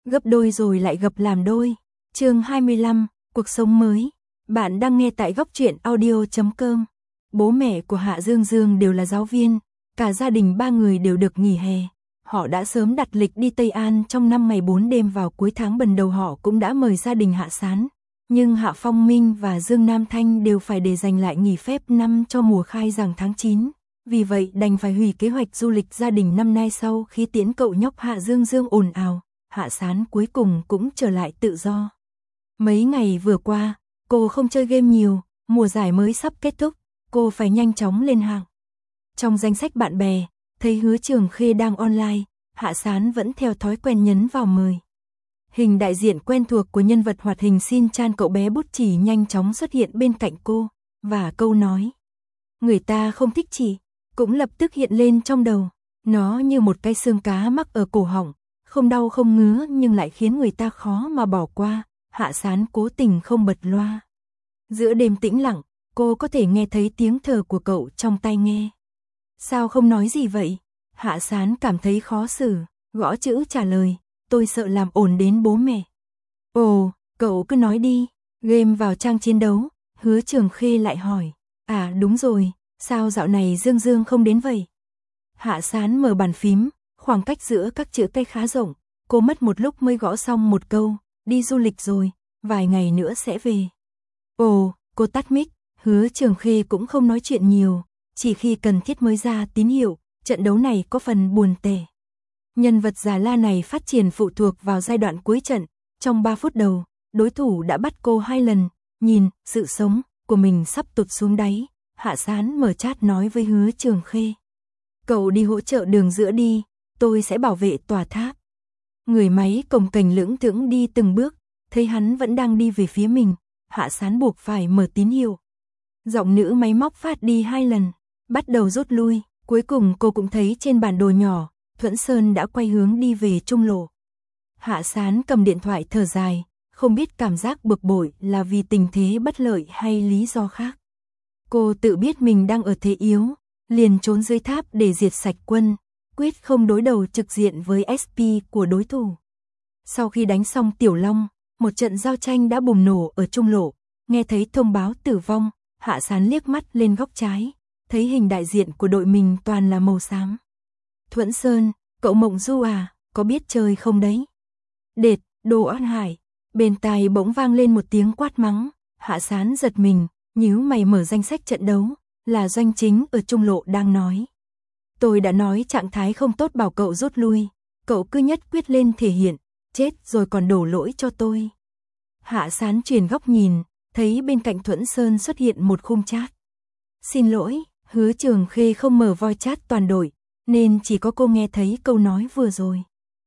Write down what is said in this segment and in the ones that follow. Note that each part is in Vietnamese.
Gấp đôi rồi lại gập làm đôi. Chương 25, cuộc sống mới. Bạn đang nghe tại góc truyện audio.com. Bố mẹ của Hạ Dương Dương đều là giáo viên, cả gia đình 3 người đều được nghỉ hè. Họ đã sớm đặt lịch đi Tây An trong 5 ngày 4 đêm vào cuối tháng bần đầu họ cũng đã mời gia đình Hạ Sán. Nhưng Hạ Phong Minh và Dương Nam Thanh đều phải để dành lại nghỉ phép năm cho mùa khai giảng tháng 9. Vì vậy đành phải hủy kế hoạch du lịch gia đình năm nay. Sau khi tiễn cậu nhóc Hạ Dương Dương ồn ào, Hạ Sán cuối cùng cũng trở lại tự do. Mấy ngày vừa qua, cô không chơi game nhiều, mùa giải mới sắp kết thúc, cô phải nhanh chóng lên hạng. Trong danh sách bạn bè, thấy Hứa Trường Khê đang online, Hạ Sán vẫn theo thói quen nhấn vào mời. Hình đại diện quen thuộc của nhân vật hoạt hình Shin Chan cậu bé bút chì nhanh chóng xuất hiện bên cạnh cô, và câu nói "Người ta không thích chị" cũng lập tức hiện lên trong đầu. Nó như một cái xương cá mắc ở cổ họng, không đau không ngứa nhưng lại khiến người ta khó mà bỏ qua. Hạ Sán cố tình không bật loa. Giữa đêm tĩnh lặng, cô có thể nghe thấy tiếng thở của cậu trong tai nghe. Sao không nói gì vậy? Hạ Sán cảm thấy khó xử, gõ chữ trả lời, tôi sợ làm ồn đến bố mẹ. Ồ, cậu cứ nói đi. Game vào trang chiến đấu, Hứa Trường Khê lại hỏi. À đúng rồi, sao dạo này Dương Dương không đến vậy? Hạ Sán mở bàn phím, khoảng cách giữa các chữ cái khá rộng, cô mất một lúc mới gõ xong một câu, đi du lịch rồi, vài ngày nữa sẽ về. Ồ, cô tắt mic, Hứa Trường Khê cũng không nói chuyện nhiều, chỉ khi cần thiết mới ra tín hiệu, trận đấu này có phần buồn tẻ. Nhân vật già la này phát triển phụ thuộc vào giai đoạn cuối trận, trong 3 phút đầu, đối thủ đã bắt cô 2 lần, nhìn, sự sống của mình sắp tụt xuống đáy. Hạ Sán mở chat nói với Hứa Trường Khê. Cậu đi hỗ trợ đường giữa đi, tôi sẽ bảo vệ tòa tháp. Người máy cồng kềnh lững thững đi từng bước, thấy hắn vẫn đang đi về phía mình, Hạ Sán buộc phải mở tín hiệu. Giọng nữ máy móc phát đi 2 lần, bắt đầu rút lui, cuối cùng cô cũng thấy trên bản đồ nhỏ, Thuẫn Sơn đã quay hướng đi về trung lộ. Hạ Sán cầm điện thoại thở dài, không biết cảm giác bực bội là vì tình thế bất lợi hay lý do khác. Cô tự biết mình đang ở thế yếu, liền trốn dưới tháp để diệt sạch quân, quyết không đối đầu trực diện với SP của đối thủ. Sau khi đánh xong Tiểu Long, một trận giao tranh đã bùng nổ ở trung lộ, nghe thấy thông báo tử vong, Hạ Sán liếc mắt lên góc trái, thấy hình đại diện của đội mình toàn là màu xám. Thuẫn Sơn, cậu Mộng Du à, có biết chơi không đấy? Đệt, đồ oan hải. Bên tai bỗng vang lên một tiếng quát mắng, Hạ Sán giật mình, nhíu mày mở danh sách trận đấu, là Doanh Chính ở trung lộ đang nói. Tôi đã nói trạng thái không tốt bảo cậu rút lui, cậu cứ nhất quyết lên thể hiện, chết rồi còn đổ lỗi cho tôi. Hạ Sán chuyển góc nhìn, thấy bên cạnh Thuẫn Sơn xuất hiện một khung chat. Xin lỗi, Hứa Trường Khê không mở voice chat toàn đội, nên chỉ có cô nghe thấy câu nói vừa rồi.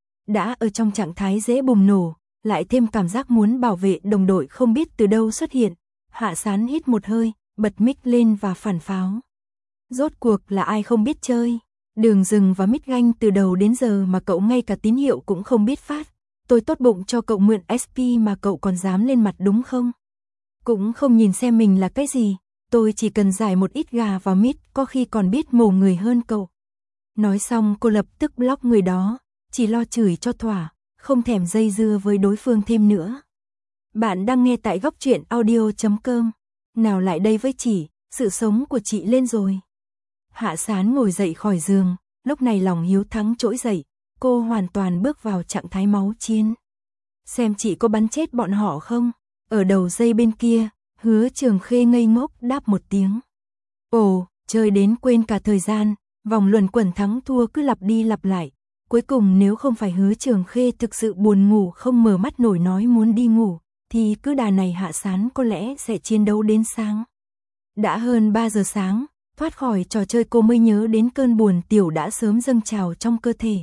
Đã ở trong trạng thái dễ bùng nổ, lại thêm cảm giác muốn bảo vệ đồng đội không biết từ đâu xuất hiện, Hạ Sán hít một hơi, bật mic lên và phản pháo. Rốt cuộc là ai không biết chơi? Đường Rừng và Mít Ganh từ đầu đến giờ mà cậu ngay cả tín hiệu cũng không biết phát. Tôi tốt bụng cho cậu mượn SP mà cậu còn dám lên mặt đúng không? Cũng không nhìn xem mình là cái gì, tôi chỉ cần giải một ít gà vào mít có khi còn biết mổ người hơn cậu. Nói xong cô lập tức block người đó, chỉ lo chửi cho thỏa, không thèm dây dưa với đối phương thêm nữa. Bạn đang nghe tại góc truyện audio.com. Nào lại đây với chị, sự sống của chị lên rồi. Hạ Sán ngồi dậy khỏi giường, lúc này lòng hiếu thắng trỗi dậy, cô hoàn toàn bước vào trạng thái máu chiến. Xem chị có bắn chết bọn họ không? Ở đầu dây bên kia, Hứa Trường Khê ngây ngốc đáp một tiếng. Ồ, chơi đến quên cả thời gian, vòng luẩn quẩn thắng thua cứ lặp đi lặp lại. Cuối cùng nếu không phải Hứa Trường Khê thực sự buồn ngủ không mở mắt nổi nói muốn đi ngủ, thì cứ đà này Hạ Sán có lẽ sẽ chiến đấu đến sáng. Đã hơn 3 giờ sáng, thoát khỏi trò chơi cô mới nhớ đến cơn buồn tiểu đã sớm dâng trào trong cơ thể.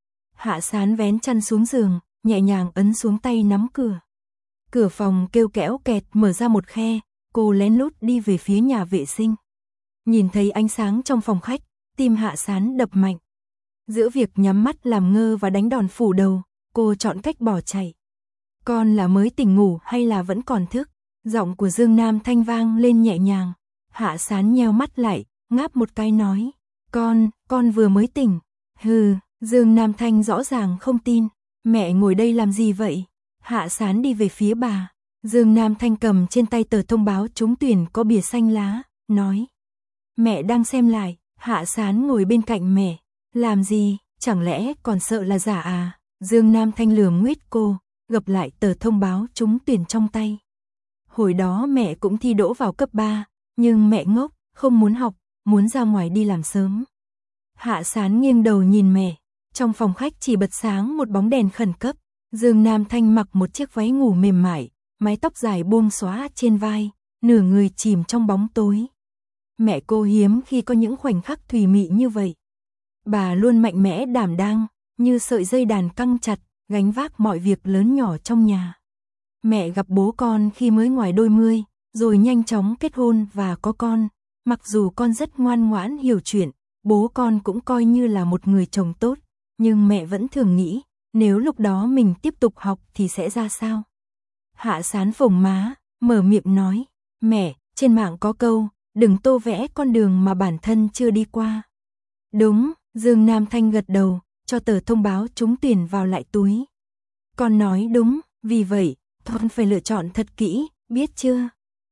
Hạ Sán vén chăn xuống giường, nhẹ nhàng ấn xuống tay nắm cửa. Cửa phòng kêu kẽo kẹt mở ra một khe, cô lén lút đi về phía nhà vệ sinh. Nhìn thấy ánh sáng trong phòng khách, tim Hạ Sán đập mạnh. Giữa việc nhắm mắt làm ngơ và đánh đòn phủ đầu, cô chọn cách bỏ chạy. Con là mới tỉnh ngủ hay là vẫn còn thức? Giọng của Dương Nam Thanh vang lên nhẹ nhàng. Hạ Sán nheo mắt lại, ngáp một cái nói. Con vừa mới tỉnh. Hừ, Dương Nam Thanh rõ ràng không tin. Mẹ ngồi đây làm gì vậy? Hạ Sán đi về phía bà. Dương Nam Thanh cầm trên tay tờ thông báo trúng tuyển có bìa xanh lá, nói. Mẹ đang xem lại. Hạ Sán ngồi bên cạnh mẹ. Làm gì, chẳng lẽ còn sợ là giả à? Dương Nam Thanh lườm nguyết cô, gập lại tờ thông báo trúng tuyển trong tay. Hồi đó mẹ cũng thi đỗ vào cấp 3, nhưng mẹ ngốc, không muốn học, muốn ra ngoài đi làm sớm. Hạ Sán nghiêng đầu nhìn mẹ, trong phòng khách chỉ bật sáng một bóng đèn khẩn cấp. Dương Nam Thanh mặc một chiếc váy ngủ mềm mại, mái tóc dài buông xõa trên vai, nửa người chìm trong bóng tối. Mẹ cô hiếm khi có những khoảnh khắc thùy mị như vậy. Bà luôn mạnh mẽ đảm đang, như sợi dây đàn căng chặt, gánh vác mọi việc lớn nhỏ trong nhà. Mẹ gặp bố con khi mới ngoài đôi mươi, rồi nhanh chóng kết hôn và có con. Mặc dù con rất ngoan ngoãn hiểu chuyện, bố con cũng coi như là một người chồng tốt, nhưng mẹ vẫn thường nghĩ, nếu lúc đó mình tiếp tục học thì sẽ ra sao? Hạ Sán phồng má, mở miệng nói, mẹ, trên mạng có câu, đừng tô vẽ con đường mà bản thân chưa đi qua. Đúng, Dương Nam Thanh gật đầu, cho tờ thông báo trúng tuyển vào lại túi. Con nói đúng, vì vậy, con phải lựa chọn thật kỹ, biết chưa?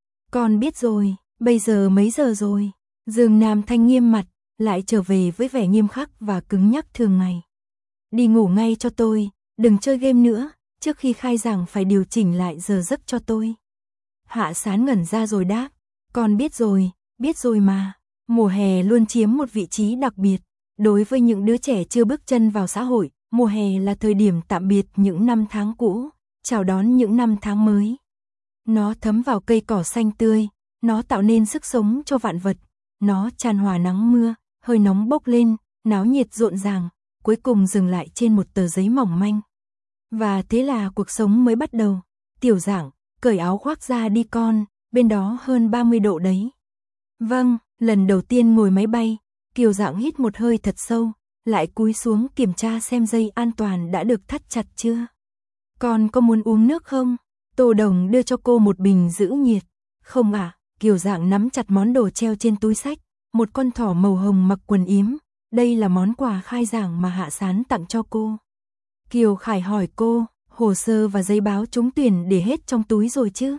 Con biết rồi, bây giờ mấy giờ rồi? Dương Nam Thanh nghiêm mặt, lại trở về với vẻ nghiêm khắc và cứng nhắc thường ngày. Đi ngủ ngay cho tôi, đừng chơi game nữa, trước khi khai giảng phải điều chỉnh lại giờ giấc cho tôi. Hạ Sán ngẩn ra rồi đáp, con biết rồi mà. Mùa hè luôn chiếm một vị trí đặc biệt. Đối với những đứa trẻ chưa bước chân vào xã hội, mùa hè là thời điểm tạm biệt những năm tháng cũ, chào đón những năm tháng mới. Nó thấm vào cây cỏ xanh tươi, nó tạo nên sức sống cho vạn vật, nó chan hòa nắng mưa, hơi nóng bốc lên, náo nhiệt rộn ràng, cuối cùng dừng lại trên một tờ giấy mỏng manh. Và thế là cuộc sống mới bắt đầu. Tiểu Giảng, cởi áo khoác ra đi con, bên đó hơn 30 độ đấy. Vâng, lần đầu tiên ngồi máy bay, Kiều Giảng hít một hơi thật sâu, lại cúi xuống kiểm tra xem dây an toàn đã được thắt chặt chưa. Con có muốn uống nước không? Tô Đồng đưa cho cô một bình giữ nhiệt. Không ạ, Kiều Giảng nắm chặt món đồ treo trên túi xách, một con thỏ màu hồng mặc quần yếm. Đây là món quà khai giảng mà Hạ Sán tặng cho cô. Kiều Khải hỏi cô, hồ sơ và giấy báo trúng tuyển để hết trong túi rồi chứ?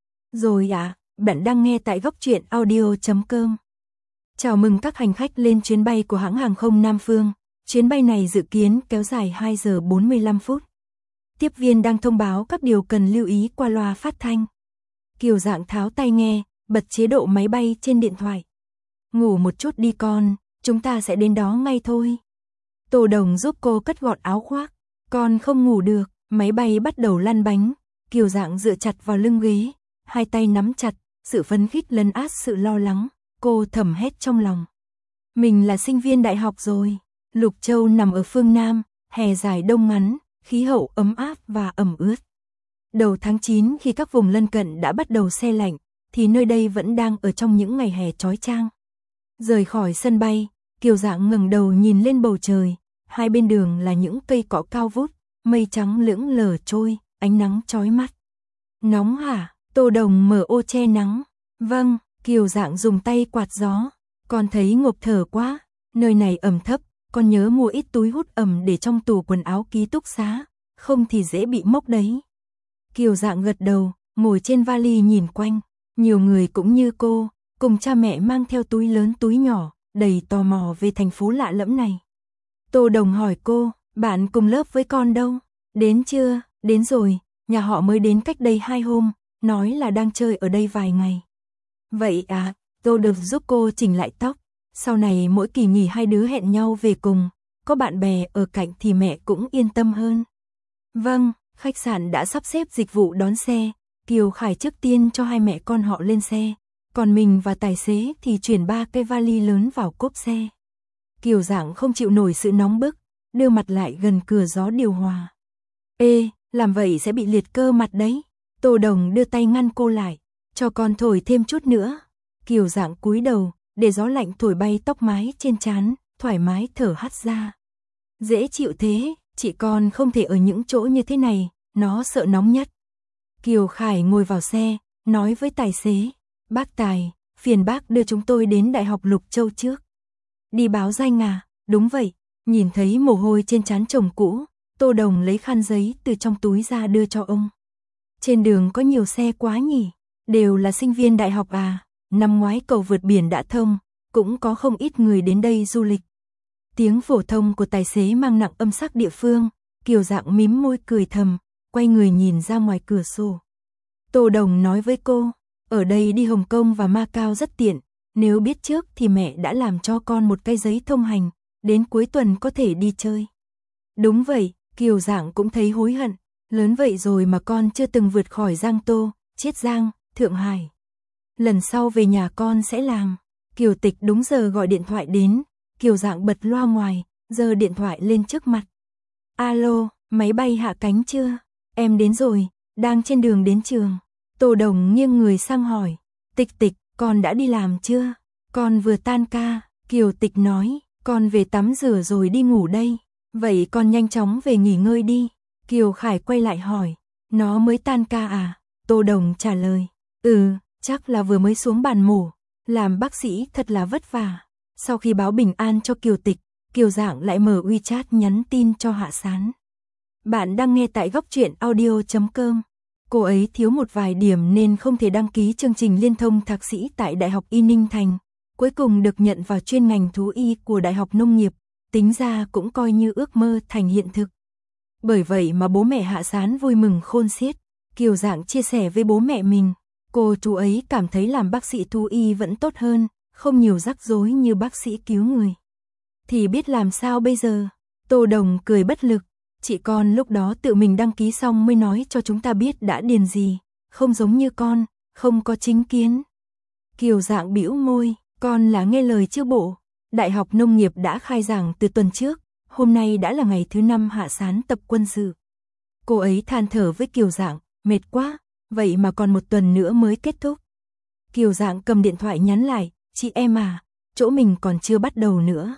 Rồi ạ, bạn đang nghe tại góc truyện audio.com. Chào mừng các hành khách lên chuyến bay của hãng hàng không Nam Phương. Chuyến bay này dự kiến kéo dài 2 giờ 45 phút. Tiếp viên đang thông báo các điều cần lưu ý qua loa phát thanh. Kiều Giảng tháo tai nghe, bật chế độ máy bay trên điện thoại. Ngủ một chút đi con, chúng ta sẽ đến đó ngay thôi. Tô Đồng giúp cô cất gọn áo khoác. Con không ngủ được, máy bay bắt đầu lăn bánh. Kiều Giảng dựa chặt vào lưng ghế, hai tay nắm chặt, sự phấn khích lấn át sự lo lắng. Cô thầm hét trong lòng. Mình là sinh viên đại học rồi. Lục Châu nằm ở phương Nam, hè dài đông ngắn, khí hậu ấm áp và ẩm ướt. Đầu tháng 9 khi các vùng lân cận đã bắt đầu se lạnh, thì nơi đây vẫn đang ở trong những ngày hè chói chang. Rời khỏi sân bay, Kiều Giảng ngẩng đầu nhìn lên bầu trời, hai bên đường là những cây cỏ cao vút, mây trắng lững lờ trôi, ánh nắng chói mắt. Nóng hả? Tô Đồng mở ô che nắng. Vâng, Kiều Giảng dùng tay quạt gió. Con thấy ngộp thở quá, nơi này ẩm thấp, con nhớ mua ít túi hút ẩm để trong tủ quần áo ký túc xá, không thì dễ bị mốc đấy. Kiều Giảng gật đầu, ngồi trên vali nhìn quanh, nhiều người cũng như cô, cùng cha mẹ mang theo túi lớn túi nhỏ, đầy tò mò về thành phố lạ lẫm này. Tô Đồng hỏi cô, bạn cùng lớp với con đâu? Đến chưa? Đến rồi, nhà họ mới đến cách đây 2 hôm, nói là đang chơi ở đây vài ngày. Vậy à, Tô được giúp cô chỉnh lại tóc, sau này mỗi kỳ nghỉ hai đứa hẹn nhau về cùng, có bạn bè ở cạnh thì mẹ cũng yên tâm hơn. Vâng, khách sạn đã sắp xếp dịch vụ đón xe, Kiều Khải trước tiên cho hai mẹ con họ lên xe, còn mình và tài xế thì chuyển 3 cái vali lớn vào cốp xe. Kiều Giảng không chịu nổi sự nóng bức, đưa mặt lại gần cửa gió điều hòa. Ê, làm vậy sẽ bị liệt cơ mặt đấy. Tô Đồng đưa tay ngăn cô lại, cho con thổi thêm chút nữa. Kiều Giảng cúi đầu, để gió lạnh thổi bay tóc mái trên trán, thoải mái thở hắt ra. Dễ chịu thế, chị con không thể ở những chỗ như thế này, nó sợ nóng nhất. Kiều Khải ngồi vào xe, nói với tài xế, bác Tài, phiền bác đưa chúng tôi đến Đại học Lục Châu trước. Đi báo danh à? Đúng vậy, nhìn thấy mồ hôi trên trán chồng cũ, Tô Đồng lấy khăn giấy từ trong túi ra đưa cho ông. Trên đường có nhiều xe quá nhỉ, đều là sinh viên đại học à, năm ngoái cầu vượt biển đã thông, cũng có không ít người đến đây du lịch. Tiếng phổ thông của tài xế mang nặng âm sắc địa phương, Kiều Dạng mím môi cười thầm, quay người nhìn ra ngoài cửa sổ. Tô Đồng nói với cô, ở đây đi Hồng Kông và Macau rất tiện, nếu biết trước thì mẹ đã làm cho con một cái giấy thông hành, đến cuối tuần có thể đi chơi. Đúng vậy, Kiều Dạng cũng thấy hối hận, lớn vậy rồi mà con chưa từng vượt khỏi Giang Tô, Chiết Giang, Thượng Hải. Lần sau về nhà con sẽ làm. Kiều Tịch đúng giờ gọi điện thoại đến, Kiều Dạng bật loa ngoài, giơ điện thoại lên trước mặt. Alo, máy bay hạ cánh chưa? Em đến rồi, đang trên đường đến trường. Tô Đồng nghiêng người sang hỏi, Tịch Tịch, con đã đi làm chưa? Con vừa tan ca, Kiều Tịch nói, con về tắm rửa rồi đi ngủ đây. Vậy con nhanh chóng về nghỉ ngơi đi. Kiều Khải quay lại hỏi, nó mới tan ca à? Tô Đồng trả lời, chắc là vừa mới xuống bàn mổ. Làm bác sĩ thật là vất vả. Sau khi báo bình an cho Kiều Tịch, Kiều Dạng lại mở WeChat nhắn tin cho Hạ Sán. Bạn đang nghe tại góc truyện audio.com. Cô ấy thiếu một vài điểm nên không thể đăng ký chương trình liên thông thạc sĩ tại Đại học Y Ninh Thành. Cuối cùng được nhận vào chuyên ngành thú y của Đại học Nông nghiệp, tính ra cũng coi như ước mơ thành hiện thực. Bởi vậy mà bố mẹ Hạ Sán vui mừng khôn xiết. Kiều Dạng chia sẻ với bố mẹ mình, cô chú ấy cảm thấy làm bác sĩ thú y vẫn tốt hơn, không nhiều rắc rối như bác sĩ cứu người. Thì biết làm sao bây giờ? Tô Đồng cười bất lực, chị con lúc đó tự mình đăng ký xong mới nói cho chúng ta biết đã điền gì, không giống như con, không có chính kiến. Kiều Dạng bĩu môi, con là nghe lời chứ bộ. Đại học Nông nghiệp đã khai giảng từ tuần trước, hôm nay đã là ngày thứ 5 Hạ Sán tập quân sự. Cô ấy than thở với Kiều Dạng, mệt quá, vậy mà còn một tuần nữa mới kết thúc. Kiều Dạng cầm điện thoại nhắn lại, chị em à, chỗ mình còn chưa bắt đầu nữa.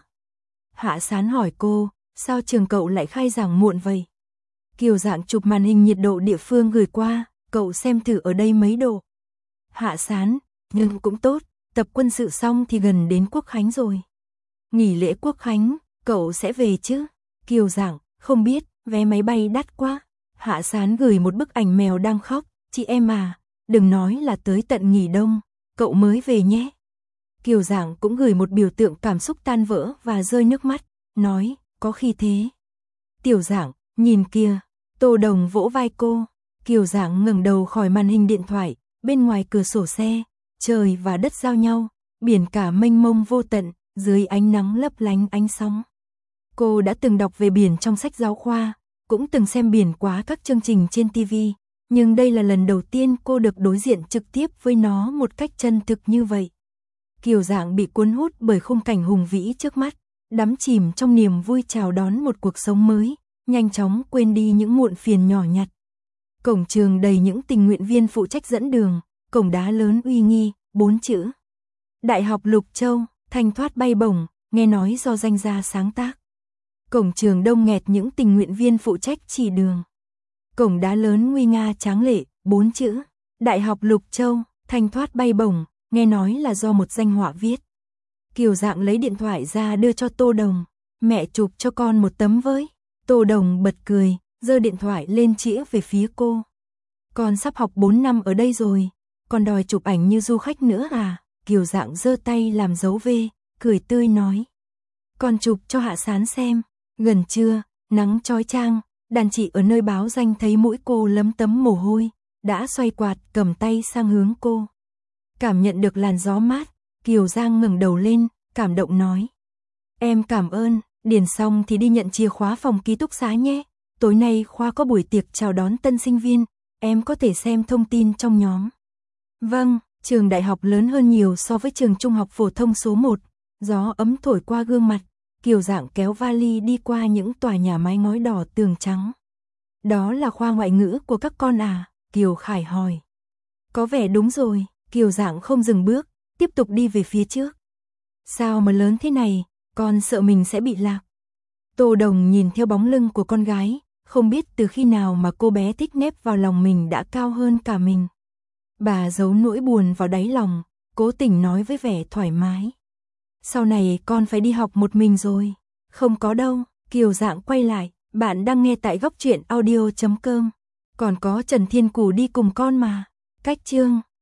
Hạ Sán hỏi cô, sao trường cậu lại khai giảng muộn vậy? Kiều Dạng chụp màn hình nhiệt độ địa phương gửi qua, cậu xem thử ở đây mấy độ. Hạ Sán, nhưng cũng tốt, tập quân sự xong thì gần đến Quốc Khánh rồi. Nghỉ lễ Quốc Khánh, cậu sẽ về chứ? Kiều Dạng, không biết, vé máy bay đắt quá. Hạ Sán gửi một bức ảnh mèo đang khóc, chị em à, đừng nói là tới tận nghỉ đông, cậu mới về nhé. Kiều Dạng cũng gửi một biểu tượng cảm xúc tan vỡ và rơi nước mắt, nói, có khi thế. Tiểu Dạng, nhìn kìa. Tô Đồng vỗ vai cô. Kiều Dạng ngẩng đầu khỏi màn hình điện thoại, bên ngoài cửa sổ xe, trời và đất giao nhau, biển cả mênh mông vô tận, dưới ánh nắng lấp lánh ánh sóng. Cô đã từng đọc về biển trong sách giáo khoa, cũng từng xem biển qua các chương trình trên TV, nhưng đây là lần đầu tiên cô được đối diện trực tiếp với nó một cách chân thực như vậy. Kiều Dạng bị cuốn hút bởi khung cảnh hùng vĩ trước mắt, đắm chìm trong niềm vui chào đón một cuộc sống mới, nhanh chóng quên đi những muộn phiền nhỏ nhặt. Cổng trường đầy những tình nguyện viên phụ trách dẫn đường, cổng đá lớn uy nghi, 4 chữ. Đại học Lục Châu, thanh thoát bay bổng, nghe nói do danh gia sáng tác. Cổng trường đông nghẹt những tình nguyện viên phụ trách chỉ đường. Cổng đá lớn nguy nga tráng lệ, 4 chữ. Đại học Lục Châu, thanh thoát bay bổng, nghe nói là do một danh họa viết. Kiều Dạng lấy điện thoại ra đưa cho Tô Đồng, mẹ chụp cho con một tấm với. Tô Đồng bật cười, giơ điện thoại lên chĩa về phía cô. Con sắp học 4 năm ở đây rồi, còn đòi chụp ảnh như du khách nữa à? Kiều Dạng giơ tay làm dấu V, cười tươi nói. Con chụp cho Hạ Sán xem. Gần trưa, nắng chói chang, đàn chị ở nơi báo danh thấy mũi cô lấm tấm mồ hôi, đã xoay quạt cầm tay sang hướng cô. Cảm nhận được làn gió mát, Kiều Giang ngẩng đầu lên, cảm động nói. Em cảm ơn, điền xong thì đi nhận chìa khóa phòng ký túc xá nhé. Tối nay khoa có buổi tiệc chào đón tân sinh viên, em có thể xem thông tin trong nhóm. Vâng, trường đại học lớn hơn nhiều so với trường trung học phổ thông số 1, gió ấm thổi qua gương mặt. Kiều Dạng kéo vali đi qua những tòa nhà mái ngói đỏ tường trắng. Đó là khoa ngoại ngữ của các con à? Kiều Khải hỏi. Có vẻ đúng rồi, Kiều Dạng không dừng bước, tiếp tục đi về phía trước. Sao mà lớn thế này, con sợ mình sẽ bị lạc. Tô Đồng nhìn theo bóng lưng của con gái, không biết từ khi nào mà cô bé thích nép vào lòng mình đã cao hơn cả mình. Bà giấu nỗi buồn vào đáy lòng, cố tình nói với vẻ thoải mái. Sau này con phải đi học một mình rồi. Không có đâu, Kiều Dạng quay lại, Bạn đang nghe tại góc truyện audio.com. Còn có Trần Thiên Cù đi cùng con mà. Cách chương